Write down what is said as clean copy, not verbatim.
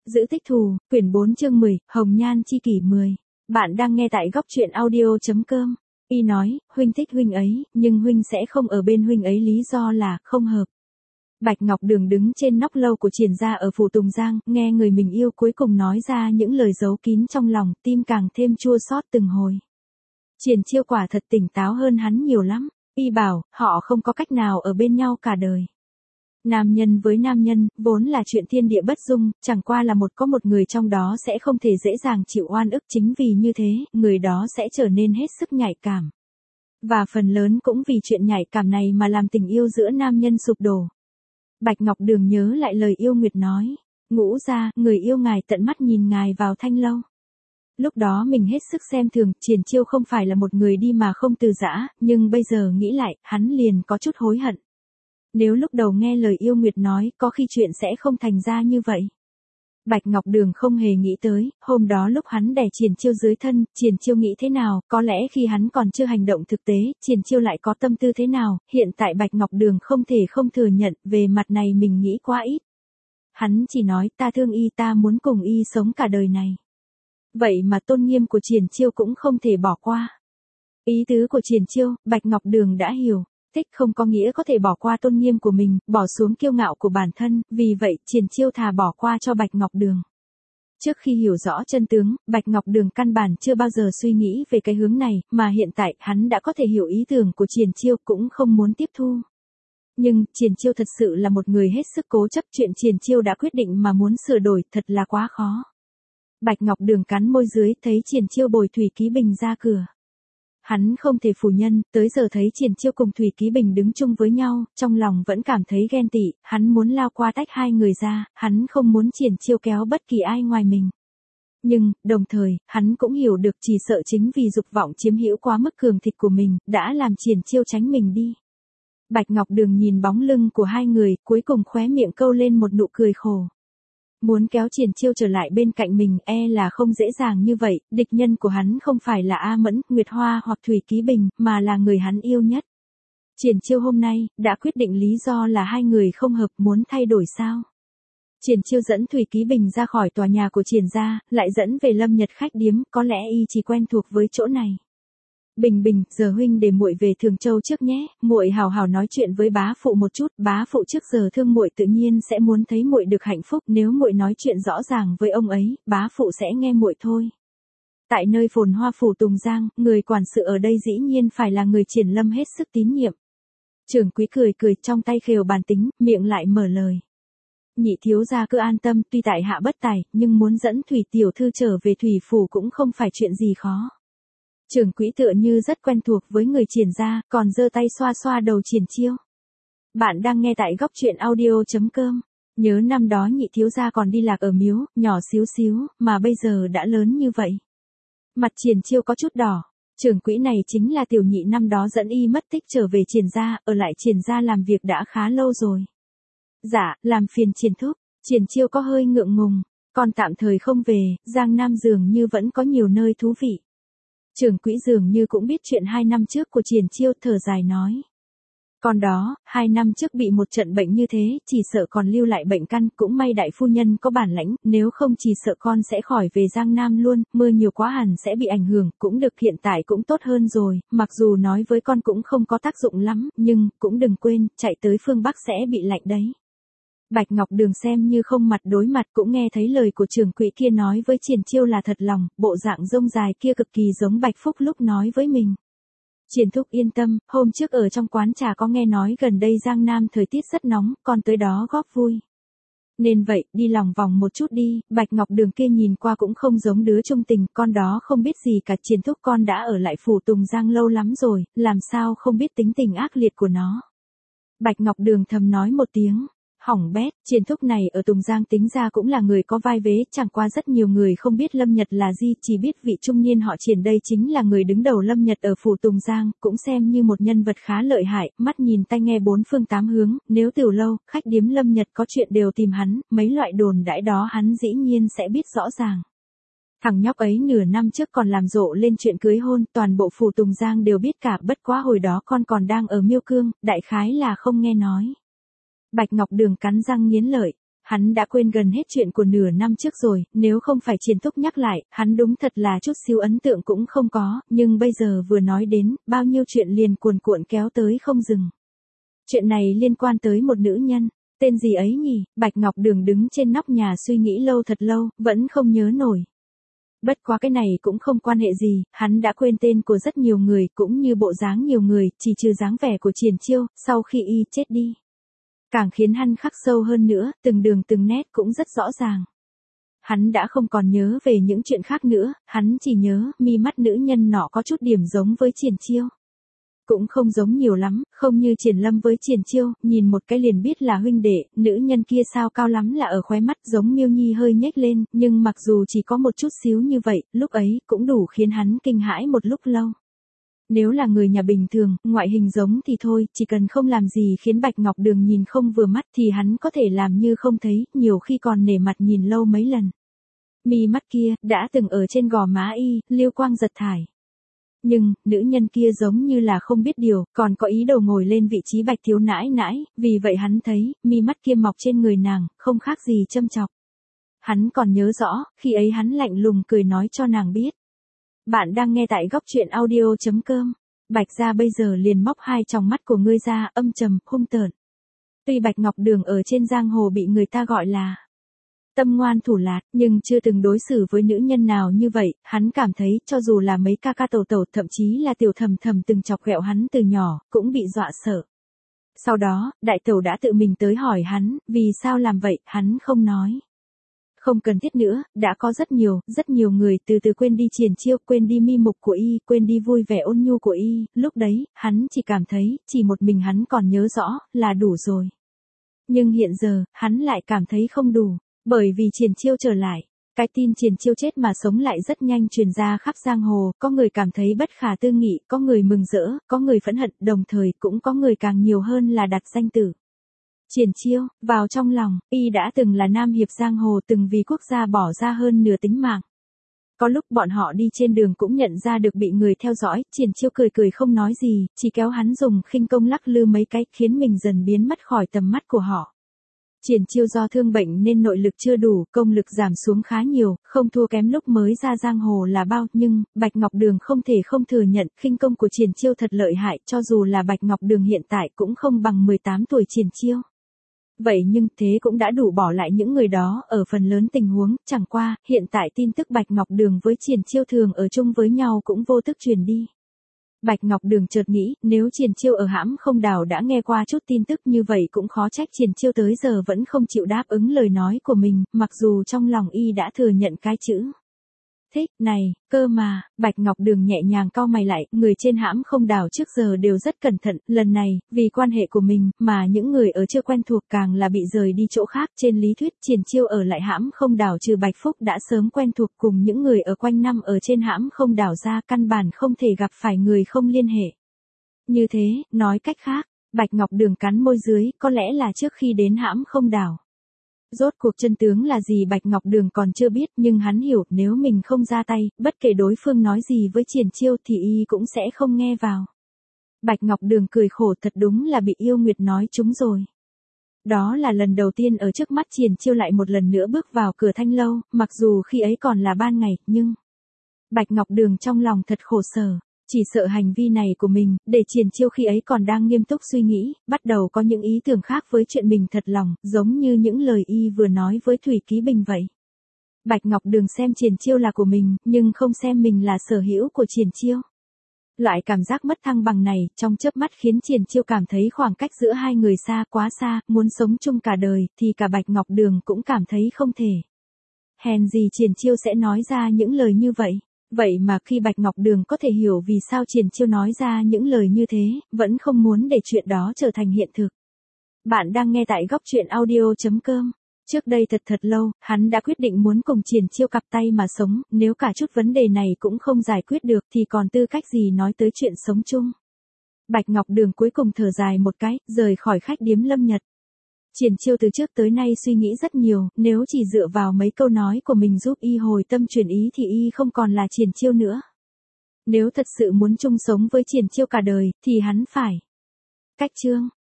Giữ tích thù, quyển 4 chương 10, Hồng Nhan chi kỷ 10. Bạn đang nghe tại góc truyện audio.com. Y nói, huynh thích huynh ấy, nhưng huynh sẽ không ở bên huynh ấy lý do là không hợp. Bạch Ngọc Đường đứng trên nóc lâu của Triển gia ở phủ Tùng Giang, nghe người mình yêu cuối cùng nói ra những lời giấu kín trong lòng, tim càng thêm chua xót từng hồi. Triển Chiêu quả thật tỉnh táo hơn hắn nhiều lắm, y bảo, họ không có cách nào ở bên nhau cả đời. Nam nhân với nam nhân, vốn là chuyện thiên địa bất dung, chẳng qua là có một người trong đó sẽ không thể dễ dàng chịu oan ức, chính vì như thế, người đó sẽ trở nên hết sức nhạy cảm. Và phần lớn cũng vì chuyện nhạy cảm này mà làm tình yêu giữa nam nhân sụp đổ. Bạch Ngọc Đường nhớ lại lời Yêu Nguyệt nói, Ngũ gia, người yêu ngài tận mắt nhìn ngài vào thanh lâu. Lúc đó mình hết sức xem thường, Triển Chiêu không phải là một người đi mà không từ giã, nhưng bây giờ nghĩ lại, hắn liền có chút hối hận. Nếu lúc đầu nghe lời Yêu Nguyệt nói, có khi chuyện sẽ không thành ra như vậy. Bạch Ngọc Đường không hề nghĩ tới, hôm đó lúc hắn đè Triển Chiêu dưới thân, Triển Chiêu nghĩ thế nào, có lẽ khi hắn còn chưa hành động thực tế, Triển Chiêu lại có tâm tư thế nào, hiện tại Bạch Ngọc Đường không thể không thừa nhận, về mặt này mình nghĩ quá ít. Hắn chỉ nói, ta thương y, ta muốn cùng y sống cả đời này. Vậy mà tôn nghiêm của Triển Chiêu cũng không thể bỏ qua. Ý tứ của Triển Chiêu, Bạch Ngọc Đường đã hiểu. Thích không có nghĩa có thể bỏ qua tôn nghiêm của mình, bỏ xuống kiêu ngạo của bản thân, vì vậy Triển Chiêu thà bỏ qua cho Bạch Ngọc Đường. Trước khi hiểu rõ chân tướng, Bạch Ngọc Đường căn bản chưa bao giờ suy nghĩ về cái hướng này, mà hiện tại hắn đã có thể hiểu ý tưởng của Triển Chiêu, cũng không muốn tiếp thu. Nhưng, Triển Chiêu thật sự là một người hết sức cố chấp, chuyện Triển Chiêu đã quyết định mà muốn sửa đổi thật là quá khó. Bạch Ngọc Đường cắn môi dưới, thấy Triển Chiêu bồi Thủy Ký Bình ra cửa. Hắn không thể phủ nhận, tới giờ thấy Triển Chiêu cùng Thủy Ký Bình đứng chung với nhau, trong lòng vẫn cảm thấy ghen tị, hắn muốn lao qua tách hai người ra, hắn không muốn Triển Chiêu kéo bất kỳ ai ngoài mình. Nhưng, đồng thời, hắn cũng hiểu được chỉ sợ chính vì dục vọng chiếm hữu quá mức cường thịt của mình, đã làm Triển Chiêu tránh mình đi. Bạch Ngọc Đường nhìn bóng lưng của hai người, cuối cùng khóe miệng câu lên một nụ cười khổ. Muốn kéo Triển Chiêu trở lại bên cạnh mình là không dễ dàng như vậy, địch nhân của hắn không phải là A Mẫn, Nguyệt Hoa hoặc Thủy Ký Bình, mà là người hắn yêu nhất. Triển Chiêu hôm nay, đã quyết định lý do là hai người không hợp, muốn thay đổi sao? Triển Chiêu dẫn Thủy Ký Bình ra khỏi tòa nhà của Triển gia, lại dẫn về Lâm Nhật khách điếm, có lẽ y chỉ quen thuộc với chỗ này. Bình Bình, giờ huynh để muội về Thường Châu trước nhé, muội hào hào nói chuyện với bá phụ một chút, bá phụ trước giờ thương muội tự nhiên sẽ muốn thấy muội được hạnh phúc, nếu muội nói chuyện rõ ràng với ông ấy, bá phụ sẽ nghe muội thôi. Tại nơi phồn hoa phủ Tùng Giang, người quản sự ở đây dĩ nhiên phải là người Triển Lâm hết sức tín nhiệm. Trưởng quý cười cười, trong tay khều bàn tính, miệng lại mở lời. Nhị thiếu gia cứ an tâm, tuy tại hạ bất tài, nhưng muốn dẫn Thủy tiểu thư trở về Thủy phủ cũng không phải chuyện gì khó. Trưởng quỹ tựa như rất quen thuộc với người Triển gia, còn giơ tay xoa xoa đầu Triển Chiêu. Bạn đang nghe tại góc truyện audio.com. Nhớ năm đó nhị thiếu gia còn đi lạc ở miếu, nhỏ xíu xíu, mà bây giờ đã lớn như vậy. Mặt Triển Chiêu có chút đỏ. Trưởng quỹ này chính là tiểu nhị năm đó dẫn y mất tích trở về Triển gia, ở lại Triển gia làm việc đã khá lâu rồi. Dạ, làm phiền Triển thúc. Triển Chiêu có hơi ngượng ngùng, còn tạm thời không về, Giang Nam dường như vẫn có nhiều nơi thú vị. Trưởng quỹ dường như cũng biết chuyện 2 năm trước của Triển Chiêu, thở dài nói. Còn đó, 2 năm trước bị một trận bệnh như thế, chỉ sợ còn lưu lại bệnh căn, cũng may đại phu nhân có bản lãnh, nếu không chỉ sợ con sẽ khỏi về Giang Nam luôn, mưa nhiều quá hẳn sẽ bị ảnh hưởng, cũng được, hiện tại cũng tốt hơn rồi, mặc dù nói với con cũng không có tác dụng lắm, nhưng, cũng đừng quên, chạy tới phương Bắc sẽ bị lạnh đấy. Bạch Ngọc Đường xem như không mặt đối mặt, cũng nghe thấy lời của trưởng quỹ kia nói với Triển Chiêu là thật lòng, bộ dạng rông dài kia cực kỳ giống Bạch Phúc lúc nói với mình. Triển thúc yên tâm, hôm trước ở trong quán trà có nghe nói gần đây Giang Nam thời tiết rất nóng, con tới đó góp vui. Nên vậy, đi lòng vòng một chút đi. Bạch Ngọc Đường kia nhìn qua cũng không giống đứa trung tình, con đó không biết gì cả. Triển thúc con đã ở lại phủ Tùng Giang lâu lắm rồi, làm sao không biết tính tình ác liệt của nó. Bạch Ngọc Đường thầm nói một tiếng. Hỏng bét, Triển thúc này ở Tùng Giang tính ra cũng là người có vai vế, chẳng qua rất nhiều người không biết Lâm Nhật là gì, chỉ biết vị trung niên họ Triển đây chính là người đứng đầu Lâm Nhật ở phủ Tùng Giang, cũng xem như một nhân vật khá lợi hại, mắt nhìn tai nghe bốn phương tám hướng, nếu tiểu lâu, khách điếm Lâm Nhật có chuyện đều tìm hắn, mấy loại đồn đãi đó hắn dĩ nhiên sẽ biết rõ ràng. Thằng nhóc ấy nửa năm trước còn làm rộ lên chuyện cưới hôn, toàn bộ phủ Tùng Giang đều biết cả, bất quá hồi đó con còn đang ở Miêu Cương, đại khái là không nghe nói. Bạch Ngọc Đường cắn răng nghiến lợi, hắn đã quên gần hết chuyện của nửa năm trước rồi, nếu không phải Triển Túc nhắc lại, hắn đúng thật là chút xíu ấn tượng cũng không có, nhưng bây giờ vừa nói đến, bao nhiêu chuyện liền cuồn cuộn kéo tới không dừng. Chuyện này liên quan tới một nữ nhân, tên gì ấy nhỉ? Bạch Ngọc Đường đứng trên nóc nhà suy nghĩ lâu thật lâu, vẫn không nhớ nổi. Bất quá cái này cũng không quan hệ gì, hắn đã quên tên của rất nhiều người, cũng như bộ dáng nhiều người, chỉ trừ dáng vẻ của Triển Chiêu, sau khi y chết đi. Càng khiến hắn khắc sâu hơn nữa, từng đường từng nét cũng rất rõ ràng. Hắn đã không còn nhớ về những chuyện khác nữa, hắn chỉ nhớ mi mắt nữ nhân nọ có chút điểm giống với Triển Chiêu. Cũng không giống nhiều lắm, không như Triển Lâm với Triển Chiêu, nhìn một cái liền biết là huynh đệ, nữ nhân kia sao cao lắm là ở khóe mắt giống Miêu Nhi hơi nhếch lên, nhưng mặc dù chỉ có một chút xíu như vậy, lúc ấy cũng đủ khiến hắn kinh hãi một lúc lâu. Nếu là người nhà bình thường, ngoại hình giống thì thôi, chỉ cần không làm gì khiến Bạch Ngọc Đường nhìn không vừa mắt thì hắn có thể làm như không thấy, nhiều khi còn nể mặt nhìn lâu mấy lần. Mi mắt kia, đã từng ở trên gò má y, liêu quang giật thải. Nhưng, nữ nhân kia giống như là không biết điều, còn có ý đồ ngồi lên vị trí Bạch thiếu nãi nãi, vì vậy hắn thấy, mi mắt kia mọc trên người nàng, không khác gì châm chọc. Hắn còn nhớ rõ, khi ấy hắn lạnh lùng cười nói cho nàng biết. Bạn đang nghe tại góc truyện audio.com. Bạch gia bây giờ liền móc hai tròng mắt của ngươi ra, âm trầm, hung tợn. Tuy Bạch Ngọc Đường ở trên giang hồ bị người ta gọi là tâm ngoan thủ lạt, nhưng chưa từng đối xử với nữ nhân nào như vậy, hắn cảm thấy cho dù là mấy ca ca tẩu tẩu thậm chí là tiểu thầm thầm từng chọc ghẹo hắn từ nhỏ, cũng bị dọa sợ. Sau đó, đại tẩu đã tự mình tới hỏi hắn, vì sao làm vậy, hắn không nói. Không cần thiết nữa, đã có rất nhiều người từ từ quên đi Triển Chiêu, quên đi mi mục của y, quên đi vui vẻ ôn nhu của y, lúc đấy, hắn chỉ cảm thấy, chỉ một mình hắn còn nhớ rõ, là đủ rồi. Nhưng hiện giờ, hắn lại cảm thấy không đủ, bởi vì Triển Chiêu trở lại. Cái tin Triển Chiêu chết mà sống lại rất nhanh truyền ra khắp giang hồ, có người cảm thấy bất khả tư nghị, có người mừng rỡ, có người phẫn hận, đồng thời cũng có người càng nhiều hơn là đặt danh tử. Triển Chiêu, vào trong lòng, y đã từng là nam hiệp giang hồ, từng vì quốc gia bỏ ra hơn nửa tính mạng. Có lúc bọn họ đi trên đường cũng nhận ra được bị người theo dõi, Triển Chiêu cười cười không nói gì, chỉ kéo hắn dùng khinh công lắc lư mấy cái, khiến mình dần biến mất khỏi tầm mắt của họ. Triển Chiêu do thương bệnh nên nội lực chưa đủ, công lực giảm xuống khá nhiều, không thua kém lúc mới ra giang hồ là bao, nhưng, Bạch Ngọc Đường không thể không thừa nhận, khinh công của Triển Chiêu thật lợi hại, cho dù là Bạch Ngọc Đường hiện tại cũng không bằng 18 tuổi Triển Chiêu. Vậy nhưng thế cũng đã đủ bỏ lại những người đó ở phần lớn tình huống, chẳng qua, hiện tại tin tức Bạch Ngọc Đường với Triển Chiêu thường ở chung với nhau cũng vô thức truyền đi. Bạch Ngọc Đường chợt nghĩ, nếu Triển Chiêu ở hãm không đảo đã nghe qua chút tin tức như vậy cũng khó trách Triển Chiêu tới giờ vẫn không chịu đáp ứng lời nói của mình, mặc dù trong lòng y đã thừa nhận cái chữ thích này, cơ mà, Bạch Ngọc Đường nhẹ nhàng cau mày lại, người trên hãm không đảo trước giờ đều rất cẩn thận, lần này, vì quan hệ của mình, mà những người ở chưa quen thuộc càng là bị rời đi chỗ khác, trên lý thuyết, Triển Chiêu ở lại hãm không đảo trừ Bạch Phúc đã sớm quen thuộc cùng những người ở quanh năm ở trên hãm không đảo ra, căn bản không thể gặp phải người không liên hệ. Như thế, nói cách khác, Bạch Ngọc Đường cắn môi dưới, có lẽ là trước khi đến hãm không đảo. Rốt cuộc chân tướng là gì Bạch Ngọc Đường còn chưa biết, nhưng hắn hiểu nếu mình không ra tay, bất kể đối phương nói gì với Triển Chiêu thì y cũng sẽ không nghe vào. Bạch Ngọc Đường cười khổ, thật đúng là bị yêu Nguyệt nói trúng rồi. Đó là lần đầu tiên ở trước mắt Triển Chiêu lại một lần nữa bước vào cửa Thanh Lâu, mặc dù khi ấy còn là ban ngày, nhưng Bạch Ngọc Đường trong lòng thật khổ sở. Chỉ sợ hành vi này của mình, để Triển Chiêu khi ấy còn đang nghiêm túc suy nghĩ, bắt đầu có những ý tưởng khác với chuyện mình thật lòng, giống như những lời y vừa nói với Thủy Ký Bình vậy. Bạch Ngọc Đường xem Triển Chiêu là của mình, nhưng không xem mình là sở hữu của Triển Chiêu. Loại cảm giác mất thăng bằng này, trong chớp mắt khiến Triển Chiêu cảm thấy khoảng cách giữa hai người xa quá xa, muốn sống chung cả đời, thì cả Bạch Ngọc Đường cũng cảm thấy không thể. Hèn gì Triển Chiêu sẽ nói ra những lời như vậy. Vậy mà khi Bạch Ngọc Đường có thể hiểu vì sao Triển Chiêu nói ra những lời như thế, vẫn không muốn để chuyện đó trở thành hiện thực. Bạn đang nghe tại góc truyện audio.com. Trước đây thật lâu, hắn đã quyết định muốn cùng Triển Chiêu cặp tay mà sống, nếu cả chút vấn đề này cũng không giải quyết được thì còn tư cách gì nói tới chuyện sống chung. Bạch Ngọc Đường cuối cùng thở dài một cái, rời khỏi khách điếm Lâm Nhật. Triển Chiêu từ trước tới nay suy nghĩ rất nhiều, nếu chỉ dựa vào mấy câu nói của mình giúp y hồi tâm chuyển ý thì y không còn là Triển Chiêu nữa. Nếu thật sự muốn chung sống với Triển Chiêu cả đời, thì hắn phải cách chương.